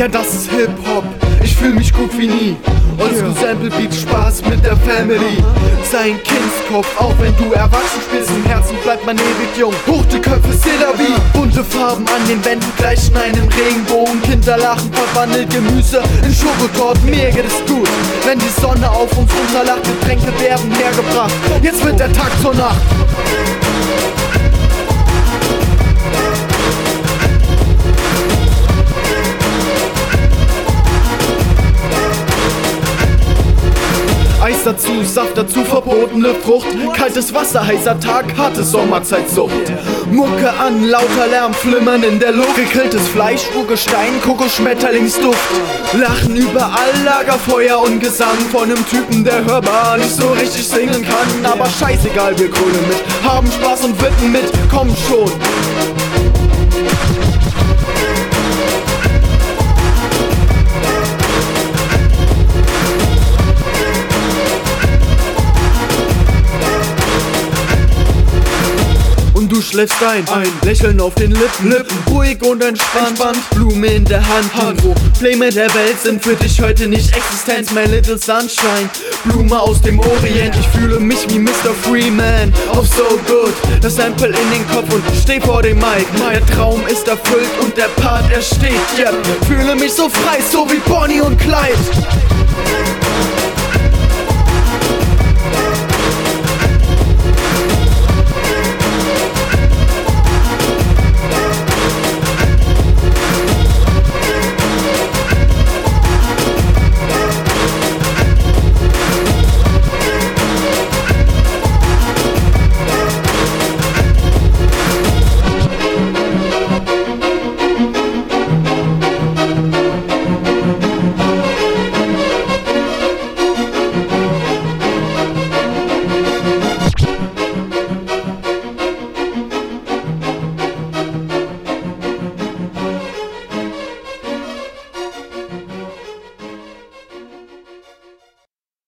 Ja, das ist Hip-Hop, ich fühl mich gut wie nie. Oldschool Sample Beat, Spaß mit der Family. Sein Kindskopf, auch wenn du erwachsen spielst, im Herzen bleibt man ewig jung. Hoch die Köpfe, c'est la vie. Bunte Farben an den Wänden gleichen einen Regenbogen. Kinderlachen, verwandelt Gemüse in Schokotorten. Mir geht es gut, wenn die Sonne auf uns runterlacht. Getränke werden hergebracht, jetzt wird der Tag zur Nacht. Eis dazu, Saft dazu, verbotene Frucht. Kaltes Wasser, heißer Tag, harte Sommerzeitsucht. Mucke an, lauter Lärm, Flimmern in der Luft. Gegrilltes Fleisch, Urgestein, Kokosschmetterlingsduft. Lachen überall, Lagerfeuer und Gesang von nem Typen, der hörbar nicht so richtig singen kann. Aber scheißegal, wir grölen mit, haben Spaß und wippen mit, komm schon. Du schläfst ein, Lächeln auf den Lippen, ruhig und entspannt, Blume in der Hand. Probleme der Welt sind für dich heute nicht Existenz, my little sunshine, Blume aus dem Orient. Ich fühle mich wie Mr. Freeman, auf So Good, das Sample in den Kopf und steh vor dem Mic. Der Traum ist erfüllt und der Part, er steht, yeah. Fühle mich so frei, so wie Bonnie und Clyde.